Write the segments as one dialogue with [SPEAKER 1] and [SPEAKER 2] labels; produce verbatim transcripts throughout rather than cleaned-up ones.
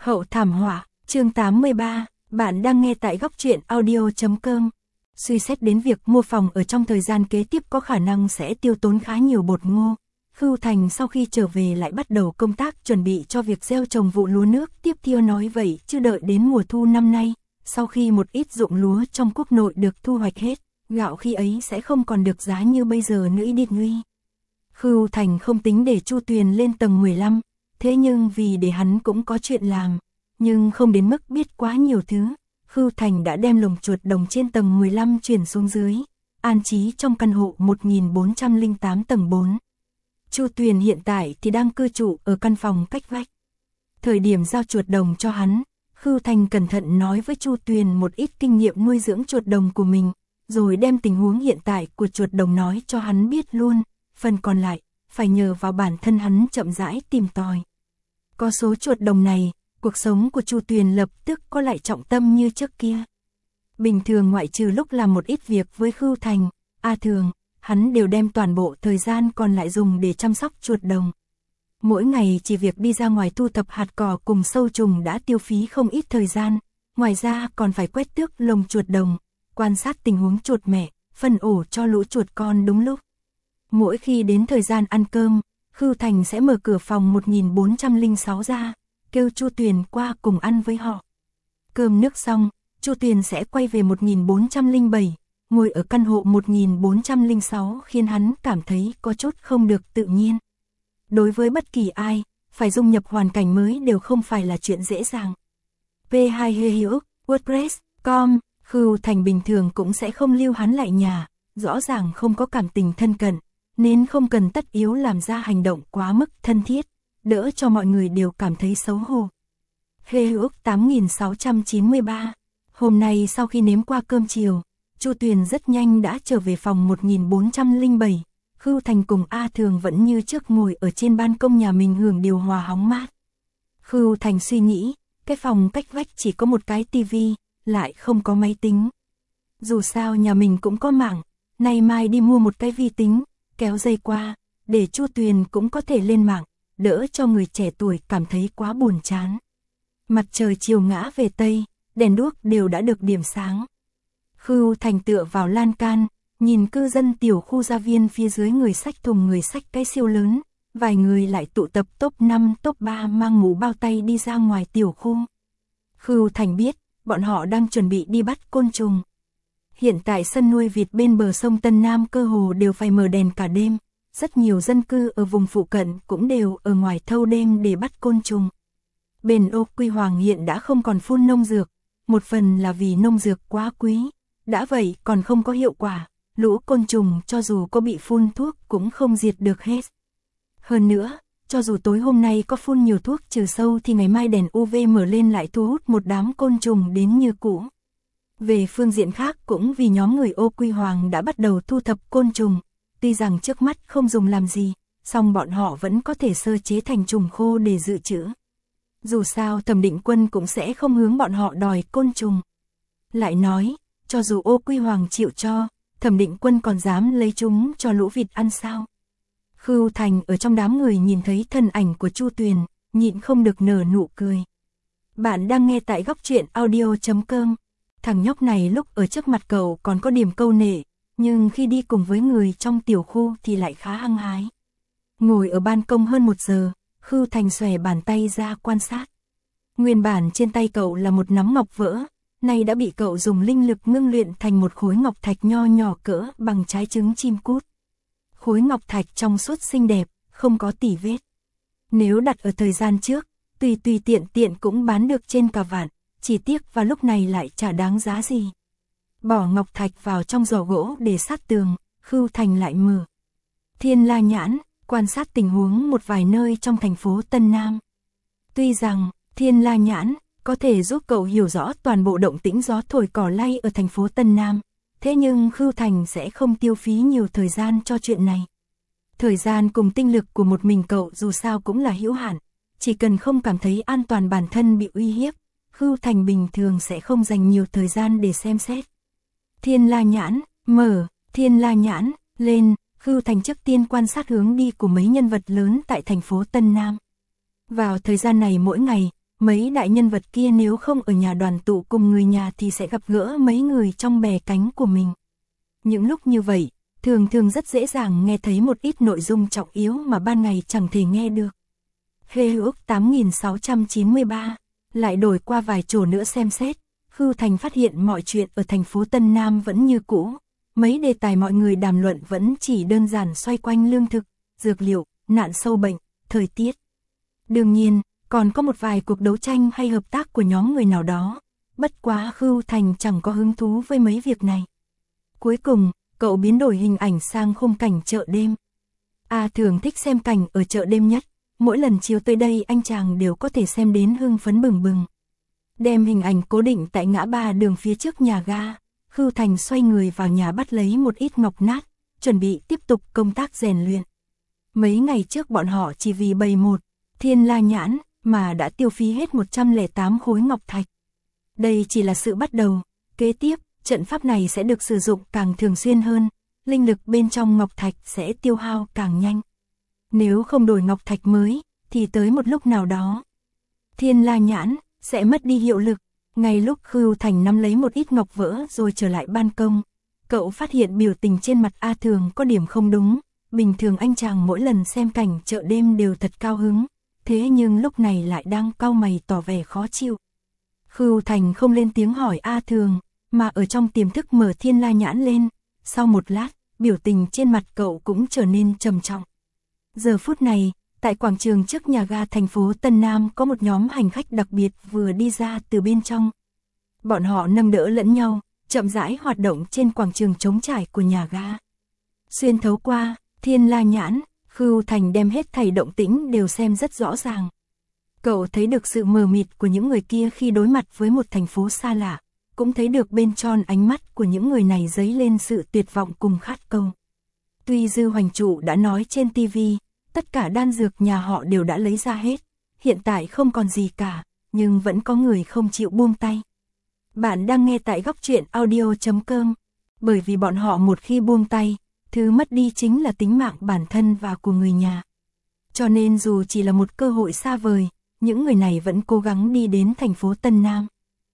[SPEAKER 1] Hậu thảm họa, chương tám mươi ba, bạn đang nghe tại góc truyện audio chấm com. Suy xét đến việc mua phòng ở trong thời gian kế tiếp có khả năng sẽ tiêu tốn khá nhiều bột ngô, Khưu Thành sau khi trở về lại bắt đầu công tác chuẩn bị cho việc gieo trồng vụ lúa nước tiếp theo. Nói vậy chứ đợi đến mùa thu năm nay, sau khi một ít ruộng lúa trong quốc nội được thu hoạch hết, gạo khi ấy sẽ không còn được giá như bây giờ nữa đi nguy. Khưu Thành không tính để Chu Tuyền lên tầng mười lăm, thế nhưng vì để hắn cũng có chuyện làm, nhưng không đến mức biết quá nhiều thứ, Khưu Thành đã đem lồng chuột đồng trên tầng mười lăm chuyển xuống dưới, an trí trong căn hộ một nghìn bốn trăm lẻ tám tầng bốn. Chu Tuyền hiện tại thì đang cư trụ ở căn phòng cách vách. Thời điểm giao chuột đồng cho hắn, Khưu Thành cẩn thận nói với Chu Tuyền một ít kinh nghiệm nuôi dưỡng chuột đồng của mình, rồi đem tình huống hiện tại của chuột đồng nói cho hắn biết luôn, phần còn lại phải nhờ vào bản thân hắn chậm rãi tìm tòi. Có số chuột đồng này, cuộc sống của Chu Tuyền lập tức có lại trọng tâm như trước kia. Bình thường ngoại trừ lúc làm một ít việc với Khưu Thành, A Thường, hắn đều đem toàn bộ thời gian còn lại dùng để chăm sóc chuột đồng. Mỗi ngày chỉ việc đi ra ngoài thu thập hạt cỏ cùng sâu trùng đã tiêu phí không ít thời gian, ngoài ra còn phải quét tước lồng chuột đồng, quan sát tình huống chuột mẹ, phân ổ cho lũ chuột con đúng lúc. Mỗi khi đến thời gian ăn cơm, Khưu Thành sẽ mở cửa phòng một nghìn bốn trăm lẻ sáu ra, kêu Chu Tuyền qua cùng ăn với họ. Cơm nước xong, Chu Tuyền sẽ quay về một nghìn bốn trăm lẻ bảy, ngồi ở căn hộ một nghìn bốn trăm lẻ sáu khiến hắn cảm thấy có chút không được tự nhiên. Đối với bất kỳ ai, phải dung nhập hoàn cảnh mới đều không phải là chuyện dễ dàng. pê hai Hữu, WordPress chấm com, Khưu Thành bình thường cũng sẽ không lưu hắn lại nhà, rõ ràng không có cảm tình thân cận, nên không cần tất yếu làm ra hành động quá mức thân thiết, đỡ cho mọi người đều cảm thấy xấu hổ. Hữu tám nghìn sáu trăm chín mươi ba. Hôm nay sau khi nếm qua cơm chiều, Chu Tuyền rất nhanh đã trở về phòng một nghìn bốn trăm lẻ bảy. Khưu Thành cùng A Thường vẫn như trước ngồi ở trên ban công nhà mình hưởng điều hòa hóng mát. Khưu Thành suy nghĩ, cái phòng cách vách chỉ có một cái tivi, lại không có máy tính. Dù sao nhà mình cũng có mạng, nay mai đi mua một cái vi tính, kéo dây qua, để Chu Tuyền cũng có thể lên mạng, đỡ cho người trẻ tuổi cảm thấy quá buồn chán. Mặt trời chiều ngã về Tây, đèn đuốc đều đã được điểm sáng. Khưu Thành tựa vào lan can, nhìn cư dân tiểu khu gia viên phía dưới người xách thùng người xách cái siêu lớn, vài người lại tụ tập top năm top ba mang mũ bao tay đi ra ngoài tiểu khu. Khưu Thành biết, bọn họ đang chuẩn bị đi bắt côn trùng. Hiện tại sân nuôi vịt bên bờ sông Tân Nam cơ hồ đều phải mở đèn cả đêm, rất nhiều dân cư ở vùng phụ cận cũng đều ở ngoài thâu đêm để bắt côn trùng. Bên Ô Quy Hoàng hiện đã không còn phun nông dược, một phần là vì nông dược quá quý, đã vậy còn không có hiệu quả, lũ côn trùng cho dù có bị phun thuốc cũng không diệt được hết. Hơn nữa, cho dù tối hôm nay có phun nhiều thuốc trừ sâu thì ngày mai đèn u vê mở lên lại thu hút một đám côn trùng đến như cũ. Về phương diện khác cũng vì nhóm người Ô Quy Hoàng đã bắt đầu thu thập côn trùng, tuy rằng trước mắt không dùng làm gì, song bọn họ vẫn có thể sơ chế thành trùng khô để dự trữ. Dù sao Thẩm Định Quân cũng sẽ không hướng bọn họ đòi côn trùng. Lại nói, cho dù Ô Quy Hoàng chịu cho, Thẩm Định Quân còn dám lấy chúng cho lũ vịt ăn sao? Khưu Thành ở trong đám người nhìn thấy thân ảnh của Chu Tuyền, nhịn không được nở nụ cười. Bạn đang nghe tại góc truyện audio chấm com. Thằng nhóc này lúc ở trước mặt cậu còn có điểm câu nệ, nhưng khi đi cùng với người trong tiểu khu thì lại khá hăng hái. Ngồi ở ban công hơn một giờ, Khưu Thành xòe bàn tay ra quan sát. Nguyên bản trên tay cậu là một nắm ngọc vỡ, nay đã bị cậu dùng linh lực ngưng luyện thành một khối ngọc thạch nho nhỏ cỡ bằng trái trứng chim cút. Khối ngọc thạch trong suốt xinh đẹp, không có tỉ vết. Nếu đặt ở thời gian trước, tùy tùy tiện tiện cũng bán được trên cả vạn, chỉ tiếc và lúc này lại chả đáng giá gì. Bỏ ngọc thạch vào trong giỏ gỗ để sát tường, Khưu Thành lại mở Thiên La Nhãn, quan sát tình huống một vài nơi trong thành phố Tân Nam. Tuy rằng Thiên La Nhãn có thể giúp cậu hiểu rõ toàn bộ động tĩnh gió thổi cỏ lay ở thành phố Tân Nam, thế nhưng Khưu Thành sẽ không tiêu phí nhiều thời gian cho chuyện này. Thời gian cùng tinh lực của một mình cậu dù sao cũng là hữu hạn, chỉ cần không cảm thấy an toàn bản thân bị uy hiếp, Khưu Thành bình thường sẽ không dành nhiều thời gian để xem xét. Thiên La Nhãn, mở, Thiên La Nhãn, lên, Khưu Thành trước tiên quan sát hướng đi của mấy nhân vật lớn tại thành phố Tân Nam. Vào thời gian này mỗi ngày, mấy đại nhân vật kia nếu không ở nhà đoàn tụ cùng người nhà thì sẽ gặp gỡ mấy người trong bè cánh của mình. Những lúc như vậy, thường thường rất dễ dàng nghe thấy một ít nội dung trọng yếu mà ban ngày chẳng thể nghe được. Hê ước tám nghìn sáu trăm chín mươi ba, lại đổi qua vài chỗ nữa xem xét, Khưu Thành phát hiện mọi chuyện ở thành phố Tân Nam vẫn như cũ. Mấy đề tài mọi người đàm luận vẫn chỉ đơn giản xoay quanh lương thực, dược liệu, nạn sâu bệnh, thời tiết. Đương nhiên, còn có một vài cuộc đấu tranh hay hợp tác của nhóm người nào đó, bất quá Khưu Thành chẳng có hứng thú với mấy việc này. Cuối cùng, cậu biến đổi hình ảnh sang khung cảnh chợ đêm. A thường thích xem cảnh ở chợ đêm nhất, mỗi lần chiều tới đây anh chàng đều có thể xem đến hưng phấn bừng bừng. Đem hình ảnh cố định tại ngã ba đường phía trước nhà ga, Khưu Thành xoay người vào nhà bắt lấy một ít ngọc nát, chuẩn bị tiếp tục công tác rèn luyện. Mấy ngày trước bọn họ chỉ vì bày một thiên la nhãn mà đã tiêu phí hết một trăm lẻ tám khối ngọc thạch. Đây chỉ là sự bắt đầu, kế tiếp, trận pháp này sẽ được sử dụng càng thường xuyên hơn, linh lực bên trong ngọc thạch sẽ tiêu hao càng nhanh. Nếu không đổi ngọc thạch mới, thì tới một lúc nào đó, thiên la nhãn sẽ mất đi hiệu lực. Ngay lúc Khưu Thành nắm lấy một ít ngọc vỡ rồi trở lại ban công, cậu phát hiện biểu tình trên mặt A Thường có điểm không đúng. Bình thường anh chàng mỗi lần xem cảnh chợ đêm đều thật cao hứng, thế nhưng lúc này lại đang cau mày tỏ vẻ khó chịu. Khưu Thành không lên tiếng hỏi A Thường, mà ở trong tiềm thức mở thiên la nhãn lên. Sau một lát, biểu tình trên mặt cậu cũng trở nên trầm trọng. Giờ phút này, tại quảng trường trước nhà ga thành phố Tân Nam có một nhóm hành khách đặc biệt vừa đi ra từ bên trong. Bọn họ nâng đỡ lẫn nhau, chậm rãi hoạt động trên quảng trường trống trải của nhà ga. Xuyên thấu qua thiên la nhãn, Khưu Thành đem hết thảy động tĩnh đều xem rất rõ ràng. Cậu thấy được sự mờ mịt của những người kia khi đối mặt với một thành phố xa lạ, cũng thấy được bên tròn ánh mắt của những người này dấy lên sự tuyệt vọng cùng khát cầu. Tuy Dư Hoành Trụ đã nói trên ti vi, tất cả đan dược nhà họ đều đã lấy ra hết, hiện tại không còn gì cả, nhưng vẫn có người không chịu buông tay. Bạn đang nghe tại góc truyện audio chấm com, bởi vì bọn họ một khi buông tay, thứ mất đi chính là tính mạng bản thân và của người nhà. Cho nên dù chỉ là một cơ hội xa vời, những người này vẫn cố gắng đi đến thành phố Tân Nam.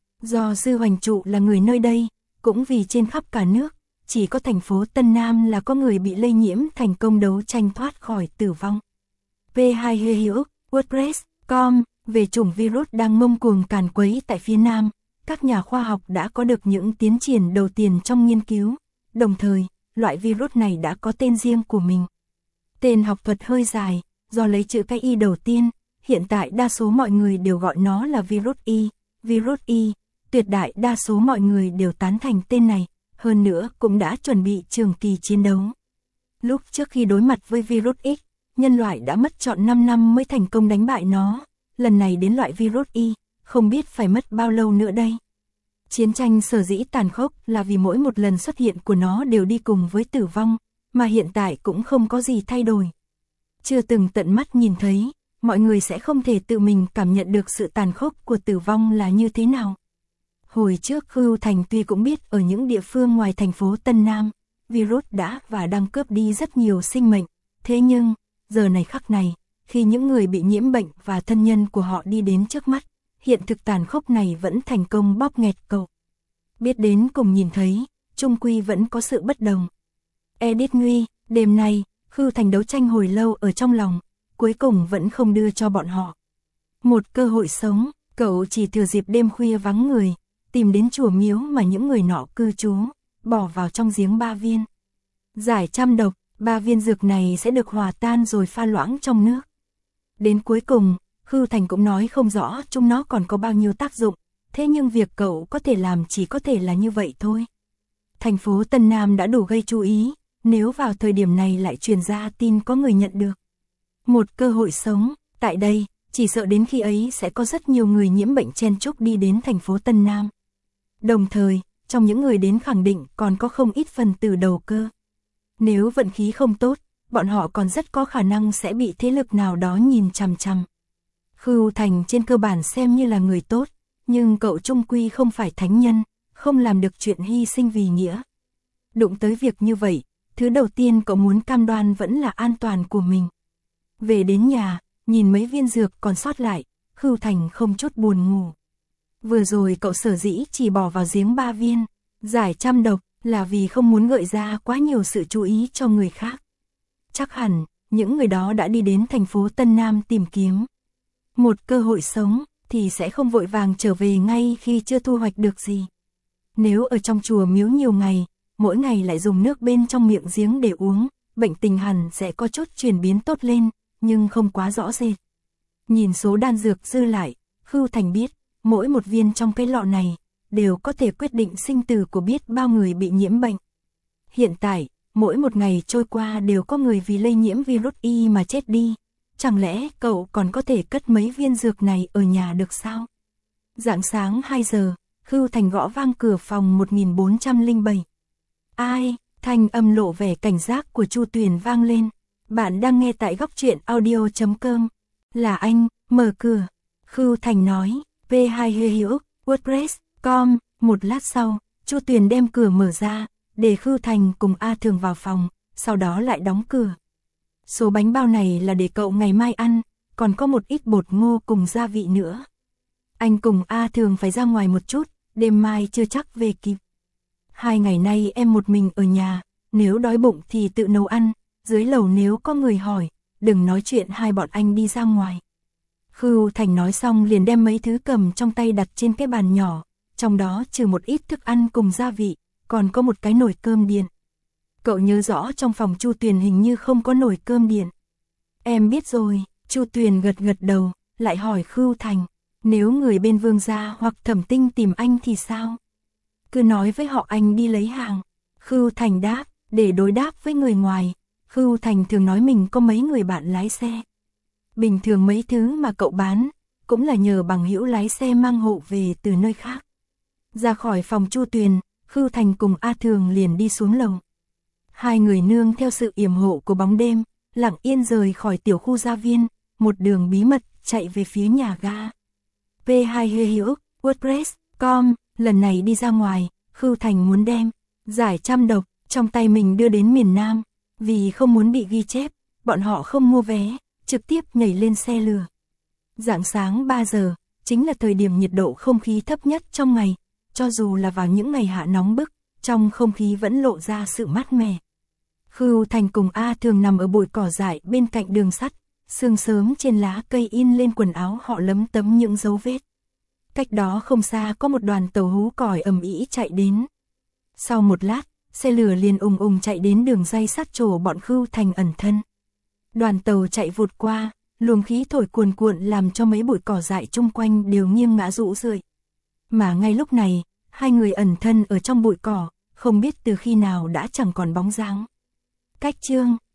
[SPEAKER 1] Do Dư Hoành Trụ là người nơi đây, cũng vì trên khắp cả nước, chỉ có thành phố Tân Nam là có người bị lây nhiễm thành công đấu tranh thoát khỏi tử vong. P hai Helios, WordPress, com, về chủng virus đang ngông cuồng càn quấy tại phía Nam, các nhà khoa học đã có được những tiến triển đầu tiên trong nghiên cứu, đồng thời, loại virus này đã có tên riêng của mình. Tên học thuật hơi dài, do lấy chữ cái Y đầu tiên, hiện tại đa số mọi người đều gọi nó là virus Y, virus Y, tuyệt đại đa số mọi người đều tán thành tên này, hơn nữa cũng đã chuẩn bị trường kỳ chiến đấu. Lúc trước khi đối mặt với virus X, nhân loại đã mất trọn năm năm mới thành công đánh bại nó, lần này đến loại virus Y, không biết phải mất bao lâu nữa đây. Chiến tranh sở dĩ tàn khốc là vì mỗi một lần xuất hiện của nó đều đi cùng với tử vong, mà hiện tại cũng không có gì thay đổi. Chưa từng tận mắt nhìn thấy, mọi người sẽ không thể tự mình cảm nhận được sự tàn khốc của tử vong là như thế nào. Hồi trước Khưu Thành tuy cũng biết ở những địa phương ngoài thành phố Tân Nam, virus đã và đang cướp đi rất nhiều sinh mệnh, thế nhưng, giờ này khắc này, khi những người bị nhiễm bệnh và thân nhân của họ đi đến trước mắt, hiện thực tàn khốc này vẫn thành công bóp nghẹt cậu. Biết đến cùng nhìn thấy, chung quy vẫn có sự bất đồng. Edith Nguy, đêm nay, Khưu Thành đấu tranh hồi lâu ở trong lòng, cuối cùng vẫn không đưa cho bọn họ một cơ hội sống, cậu chỉ thừa dịp đêm khuya vắng người, tìm đến chùa miếu mà những người nọ cư trú, bỏ vào trong giếng ba viên. Giải trăm độc, ba viên dược này sẽ được hòa tan rồi pha loãng trong nước. Đến cuối cùng, Khưu Thành cũng nói không rõ chúng nó còn có bao nhiêu tác dụng, thế nhưng việc cậu có thể làm chỉ có thể là như vậy thôi. Thành phố Tân Nam đã đủ gây chú ý, nếu vào thời điểm này lại truyền ra tin có người nhận được một cơ hội sống, tại đây, chỉ sợ đến khi ấy sẽ có rất nhiều người nhiễm bệnh chen chúc đi đến thành phố Tân Nam. Đồng thời, trong những người đến khẳng định còn có không ít phần tử đầu cơ. Nếu vận khí không tốt, bọn họ còn rất có khả năng sẽ bị thế lực nào đó nhìn chằm chằm. Khưu Thành trên cơ bản xem như là người tốt, nhưng cậu chung quy không phải thánh nhân, không làm được chuyện hy sinh vì nghĩa. Đụng tới việc như vậy, thứ đầu tiên cậu muốn cam đoan vẫn là an toàn của mình. Về đến nhà, nhìn mấy viên dược còn sót lại, Khưu Thành không chút buồn ngủ. Vừa rồi cậu sở dĩ chỉ bỏ vào giếng ba viên, giải trăm độc, là vì không muốn gợi ra quá nhiều sự chú ý cho người khác. Chắc hẳn, những người đó đã đi đến thành phố Tân Nam tìm kiếm một cơ hội sống, thì sẽ không vội vàng trở về ngay khi chưa thu hoạch được gì. Nếu ở trong chùa miếu nhiều ngày, mỗi ngày lại dùng nước bên trong miệng giếng để uống, bệnh tình hẳn sẽ có chút chuyển biến tốt lên, nhưng không quá rõ rệt. Nhìn số đan dược dư lại, Khưu Thành biết, mỗi một viên trong cái lọ này, đều có thể quyết định sinh tử của biết bao người bị nhiễm bệnh. Hiện tại, mỗi một ngày trôi qua đều có người vì lây nhiễm virus Y mà chết đi. Chẳng lẽ cậu còn có thể cất mấy viên dược này ở nhà được sao? Rạng sáng hai giờ, Khưu Thành gõ vang cửa phòng một nghìn bốn trăm lẻ bảy. Ai? Thanh âm lộ vẻ cảnh giác của Chu Tuyền vang lên. Bạn đang nghe tại góc truyện audio chấm com. Là anh, mở cửa. Khưu Thành nói, p hai Hiếu, WordPress, com. Một lát sau, Chu Tuyền đem cửa mở ra, để Khưu Thành cùng A Thường vào phòng, sau đó lại đóng cửa. Số bánh bao này là để cậu ngày mai ăn, còn có một ít bột ngô cùng gia vị nữa. Anh cùng A Thường phải ra ngoài một chút, đêm mai chưa chắc về kịp. Hai ngày nay em một mình ở nhà, nếu đói bụng thì tự nấu ăn, dưới lầu nếu có người hỏi, đừng nói chuyện hai bọn anh đi ra ngoài. Khưu Thành nói xong liền đem mấy thứ cầm trong tay đặt trên cái bàn nhỏ, trong đó trừ một ít thức ăn cùng gia vị, còn có một cái nồi cơm điện. Cậu nhớ rõ trong phòng Chu Tuyền hình như không có nồi cơm điện. Em biết rồi, Chu Tuyền gật gật đầu, lại hỏi Khưu Thành, nếu người bên Vương gia hoặc Thẩm Tinh tìm anh thì sao? Cứ nói với họ anh đi lấy hàng. Khưu Thành đáp, để đối đáp với người ngoài, Khưu Thành thường nói mình có mấy người bạn lái xe. Bình thường mấy thứ mà cậu bán, cũng là nhờ bằng hữu lái xe mang hộ về từ nơi khác. Ra khỏi phòng Chu Tuyền, Khưu Thành cùng A Thường liền đi xuống lầu. Hai người nương theo sự yểm hộ của bóng đêm, lặng yên rời khỏi tiểu khu gia viên, một đường bí mật chạy về phía nhà ga. p hai Hiếu, WordPress, com. Lần này đi ra ngoài, Khưu Thành muốn đem giải trăm độc trong tay mình đưa đến miền Nam. Vì không muốn bị ghi chép, bọn họ không mua vé, trực tiếp nhảy lên xe lửa. Rạng sáng ba giờ, chính là thời điểm nhiệt độ không khí thấp nhất trong ngày. Cho dù là vào những ngày hạ nóng bức, trong không khí vẫn lộ ra sự mát mẻ. Khưu Thành cùng A Thường nằm ở bụi cỏ dại bên cạnh đường sắt, sương sớm trên lá cây in lên quần áo họ lấm tấm những dấu vết. Cách đó không xa có một đoàn tàu hú còi ầm ĩ chạy đến. Sau một lát, xe lửa liền ùng ùng chạy đến đường ray sắt chỗ bọn Khưu Thành ẩn thân. Đoàn tàu chạy vụt qua, luồng khí thổi cuồn cuộn làm cho mấy bụi cỏ dại chung quanh đều nghiêng ngã rũ rượi. Mà ngay lúc này, hai người ẩn thân ở trong bụi cỏ, không biết từ khi nào đã chẳng còn bóng dáng. Cách chương